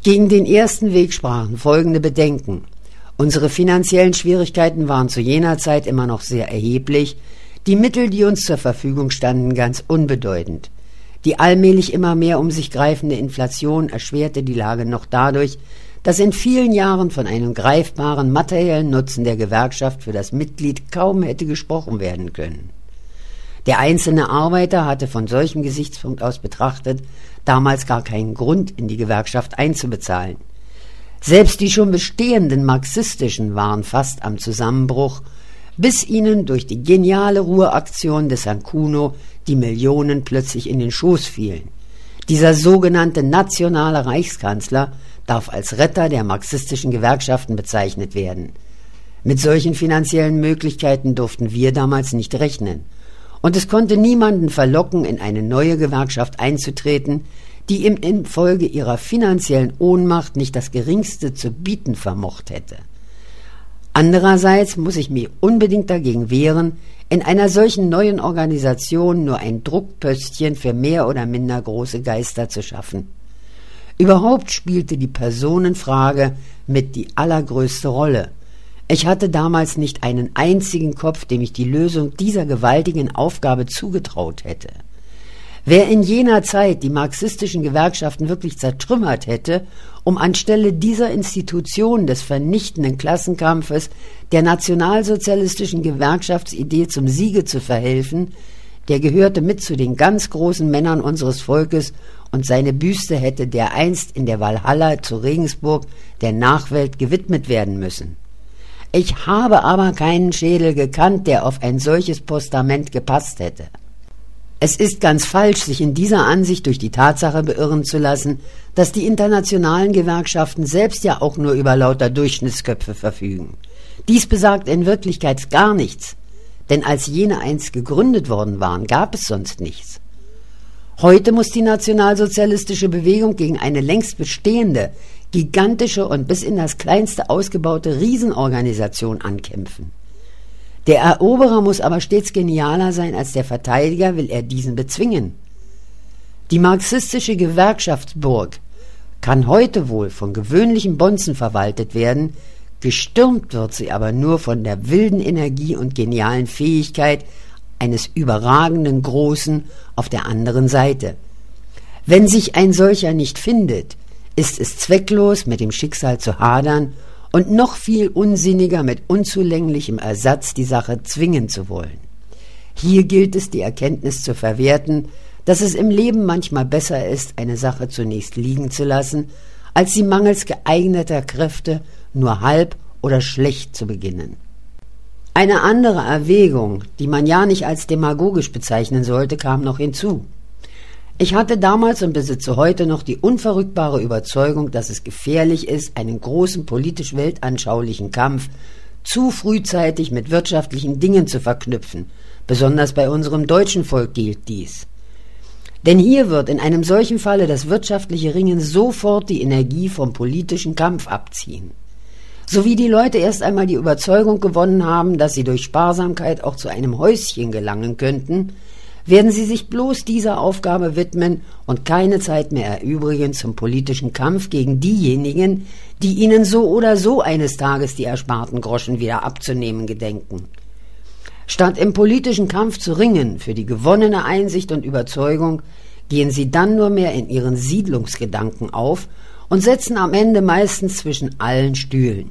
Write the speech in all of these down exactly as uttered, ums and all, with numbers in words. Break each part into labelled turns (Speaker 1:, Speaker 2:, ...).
Speaker 1: Gegen den ersten Weg sprachen folgende Bedenken. Unsere finanziellen Schwierigkeiten waren zu jener Zeit immer noch sehr erheblich, die Mittel, die uns zur Verfügung standen, ganz unbedeutend. Die allmählich immer mehr um sich greifende Inflation erschwerte die Lage noch dadurch, dass in vielen Jahren von einem greifbaren materiellen Nutzen der Gewerkschaft für das Mitglied kaum hätte gesprochen werden können. Der einzelne Arbeiter hatte von solchem Gesichtspunkt aus betrachtet damals gar keinen Grund, in die Gewerkschaft einzubezahlen. Selbst die schon bestehenden marxistischen waren fast am Zusammenbruch, bis ihnen durch die geniale Ruhraktion des Herrn Kuno die Millionen plötzlich in den Schoß fielen. Dieser sogenannte nationale Reichskanzler darf als Retter der marxistischen Gewerkschaften bezeichnet werden. Mit solchen finanziellen Möglichkeiten durften wir damals nicht rechnen. Und es konnte niemanden verlocken, in eine neue Gewerkschaft einzutreten, die ihm infolge ihrer finanziellen Ohnmacht nicht das Geringste zu bieten vermocht hätte. Andererseits muss ich mich unbedingt dagegen wehren, in einer solchen neuen Organisation nur ein Druckpöstchen für mehr oder minder große Geister zu schaffen. Überhaupt spielte die Personenfrage mit die allergrößte Rolle. Ich hatte damals nicht einen einzigen Kopf, dem ich die Lösung dieser gewaltigen Aufgabe zugetraut hätte. Wer in jener Zeit die marxistischen Gewerkschaften wirklich zertrümmert hätte, um anstelle dieser Institution des vernichtenden Klassenkampfes der nationalsozialistischen Gewerkschaftsidee zum Siege zu verhelfen, der gehörte mit zu den ganz großen Männern unseres Volkes, und seine Büste hätte dereinst in der Walhalla zu Regensburg der Nachwelt gewidmet werden müssen. Ich habe aber keinen Schädel gekannt, der auf ein solches Postament gepasst hätte. Es ist ganz falsch, sich in dieser Ansicht durch die Tatsache beirren zu lassen, dass die internationalen Gewerkschaften selbst ja auch nur über lauter Durchschnittsköpfe verfügen. Dies besagt in Wirklichkeit gar nichts, denn als jene einst gegründet worden waren, gab es sonst nichts. Heute muss die nationalsozialistische Bewegung gegen eine längst bestehende, gigantische und bis in das Kleinste ausgebaute Riesenorganisation ankämpfen. Der Eroberer muss aber stets genialer sein als der Verteidiger, will er diesen bezwingen. Die marxistische Gewerkschaftsburg kann heute wohl von gewöhnlichen Bonzen verwaltet werden, gestürmt wird sie aber nur von der wilden Energie und genialen Fähigkeit eines überragenden Großen auf der anderen Seite. Wenn sich ein solcher nicht findet, ist es zwecklos, mit dem Schicksal zu hadern und noch viel unsinniger mit unzulänglichem Ersatz die Sache zwingen zu wollen. Hier gilt es, die Erkenntnis zu verwerten, dass es im Leben manchmal besser ist, eine Sache zunächst liegen zu lassen, als sie mangels geeigneter Kräfte nur halb oder schlecht zu beginnen. Eine andere Erwägung, die man ja nicht als demagogisch bezeichnen sollte, kam noch hinzu. Ich hatte damals und besitze heute noch die unverrückbare Überzeugung, dass es gefährlich ist, einen großen politisch-weltanschaulichen Kampf zu frühzeitig mit wirtschaftlichen Dingen zu verknüpfen. Besonders bei unserem deutschen Volk gilt dies. Denn hier wird in einem solchen Falle das wirtschaftliche Ringen sofort die Energie vom politischen Kampf abziehen. So wie die Leute erst einmal die Überzeugung gewonnen haben, dass sie durch Sparsamkeit auch zu einem Häuschen gelangen könnten, werden sie sich bloß dieser Aufgabe widmen und keine Zeit mehr erübrigen zum politischen Kampf gegen diejenigen, die ihnen so oder so eines Tages die ersparten Groschen wieder abzunehmen gedenken. Statt im politischen Kampf zu ringen für die gewonnene Einsicht und Überzeugung, gehen sie dann nur mehr in ihren Siedlungsgedanken auf und setzen am Ende meistens zwischen allen Stühlen.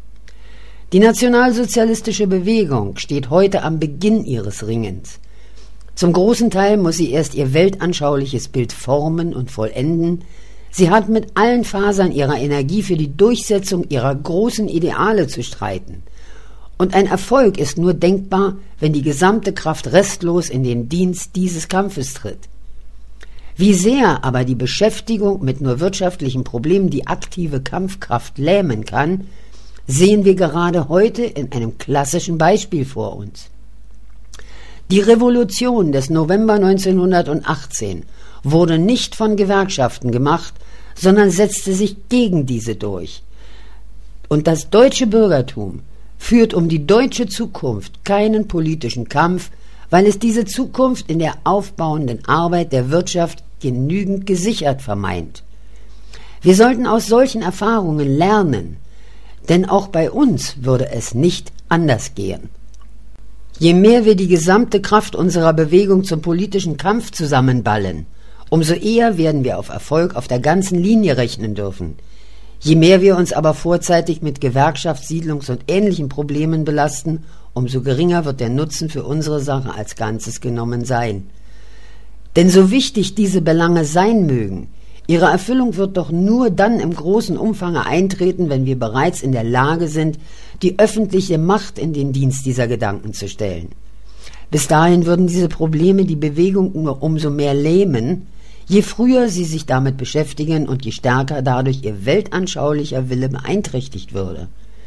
Speaker 1: Die nationalsozialistische Bewegung steht heute am Beginn ihres Ringens. Zum großen Teil muss sie erst ihr weltanschauliches Bild formen und vollenden. Sie hat mit allen Fasern ihrer Energie für die Durchsetzung ihrer großen Ideale zu streiten. Und ein Erfolg ist nur denkbar, wenn die gesamte Kraft restlos in den Dienst dieses Kampfes tritt. Wie sehr aber die Beschäftigung mit nur wirtschaftlichen Problemen die aktive Kampfkraft lähmen kann, sehen wir gerade heute in einem klassischen Beispiel vor uns. Die Revolution des November neunzehnhundertachtzehn wurde nicht von Gewerkschaften gemacht, sondern setzte sich gegen diese durch. Und das deutsche Bürgertum führt um die deutsche Zukunft keinen politischen Kampf, weil es diese Zukunft in der aufbauenden Arbeit der Wirtschaft genügend gesichert vermeint. Wir sollten aus solchen Erfahrungen lernen, denn auch bei uns würde es nicht anders gehen. Je mehr wir die gesamte Kraft unserer Bewegung zum politischen Kampf zusammenballen, umso eher werden wir auf Erfolg auf der ganzen Linie rechnen dürfen. Je mehr wir uns aber vorzeitig mit Gewerkschafts-, Siedlungs- und ähnlichen Problemen belasten, umso geringer wird der Nutzen für unsere Sache als Ganzes genommen sein. Denn so wichtig diese Belange sein mögen, ihre Erfüllung wird doch nur dann im großen Umfange eintreten, wenn wir bereits in der Lage sind, die öffentliche Macht in den Dienst dieser Gedanken zu stellen. Bis dahin würden diese Probleme die Bewegung nur umso mehr lähmen, je früher sie sich damit beschäftigen und je stärker dadurch ihr weltanschaulicher Wille beeinträchtigt würde.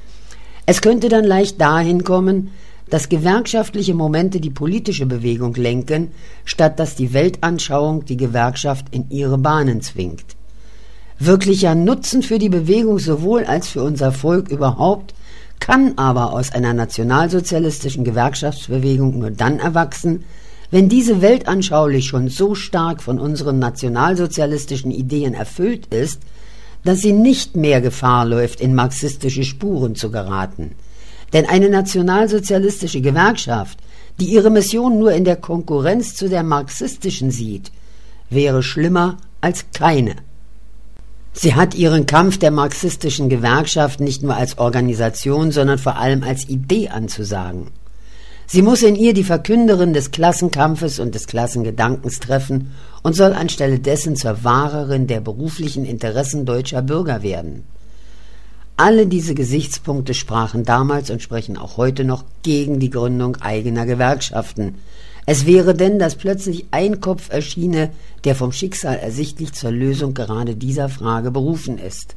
Speaker 1: Es könnte dann leicht dahin kommen, dass gewerkschaftliche Momente die politische Bewegung lenken, statt dass die Weltanschauung die Gewerkschaft in ihre Bahnen zwingt. Wirklicher Nutzen für die Bewegung sowohl als für unser Volk überhaupt kann aber aus einer nationalsozialistischen Gewerkschaftsbewegung nur dann erwachsen, wenn diese weltanschaulich schon so stark von unseren nationalsozialistischen Ideen erfüllt ist, dass sie nicht mehr Gefahr läuft, in marxistische Spuren zu geraten. Denn eine nationalsozialistische Gewerkschaft, die ihre Mission nur in der Konkurrenz zu der marxistischen sieht, wäre schlimmer als keine. Sie hat ihren Kampf der marxistischen Gewerkschaft nicht nur als Organisation, sondern vor allem als Idee anzusagen. Sie muss in ihr die Verkünderin des Klassenkampfes und des Klassengedankens treffen und soll anstelle dessen zur Wahrerin der beruflichen Interessen deutscher Bürger werden. Alle diese Gesichtspunkte sprachen damals und sprechen auch heute noch gegen die Gründung eigener Gewerkschaften. Es wäre denn, dass plötzlich ein Kopf erschiene, der vom Schicksal ersichtlich zur Lösung gerade dieser Frage berufen ist.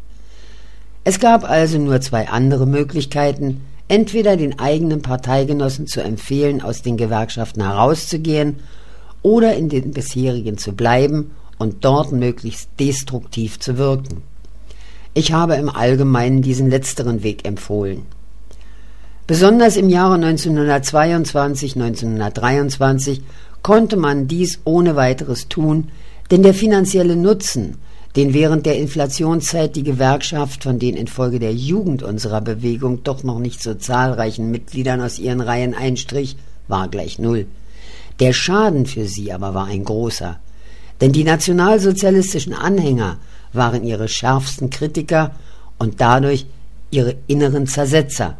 Speaker 1: Es gab also nur zwei andere Möglichkeiten: entweder den eigenen Parteigenossen zu empfehlen, aus den Gewerkschaften herauszugehen, oder in den bisherigen zu bleiben und dort möglichst destruktiv zu wirken. Ich habe im Allgemeinen diesen letzteren Weg empfohlen. Besonders im Jahre neunzehnhundertzweiundzwanzig, neunzehnhundertdreiundzwanzig konnte man dies ohne weiteres tun, denn der finanzielle Nutzen, den während der Inflationszeit die Gewerkschaft von den infolge der Jugend unserer Bewegung doch noch nicht so zahlreichen Mitgliedern aus ihren Reihen einstrich, war gleich null. Der Schaden für sie aber war ein großer, denn die nationalsozialistischen Anhänger waren ihre schärfsten Kritiker und dadurch ihre inneren Zersetzer.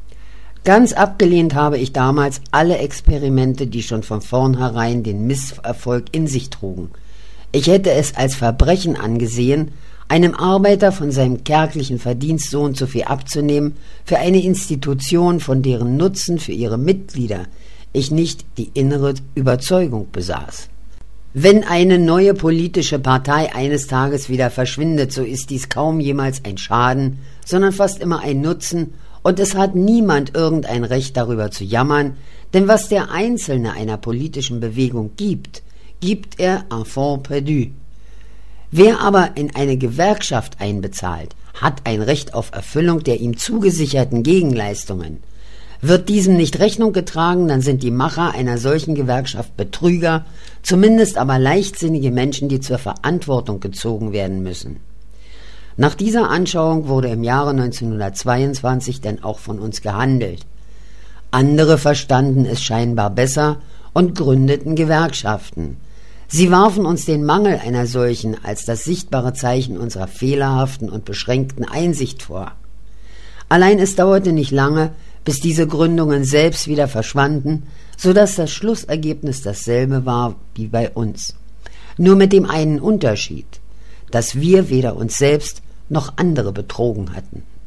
Speaker 1: Ganz abgelehnt habe ich damals alle Experimente, die schon von vornherein den Misserfolg in sich trugen. Ich hätte es als Verbrechen angesehen, einem Arbeiter von seinem kärglichen Verdienst so und so viel abzunehmen für eine Institution, von deren Nutzen für ihre Mitglieder ich nicht die innere Überzeugung besaß. Wenn eine neue politische Partei eines Tages wieder verschwindet, so ist dies kaum jemals ein Schaden, sondern fast immer ein Nutzen, und es hat niemand irgendein Recht darüber zu jammern, denn was der Einzelne einer politischen Bewegung gibt, gibt er en fond perdu. Wer aber in eine Gewerkschaft einbezahlt, hat ein Recht auf Erfüllung der ihm zugesicherten Gegenleistungen. Wird diesem nicht Rechnung getragen, dann sind die Macher einer solchen Gewerkschaft Betrüger, zumindest aber leichtsinnige Menschen, die zur Verantwortung gezogen werden müssen. Nach dieser Anschauung wurde im Jahre neunzehnhundertzweiundzwanzig denn auch von uns gehandelt. Andere verstanden es scheinbar besser und gründeten Gewerkschaften. Sie warfen uns den Mangel einer solchen als das sichtbare Zeichen unserer fehlerhaften und beschränkten Einsicht vor. Allein es dauerte nicht lange, bis diese Gründungen selbst wieder verschwanden, so dass das Schlussergebnis dasselbe war wie bei uns. Nur mit dem einen Unterschied, dass wir weder uns selbst noch andere betrogen hatten.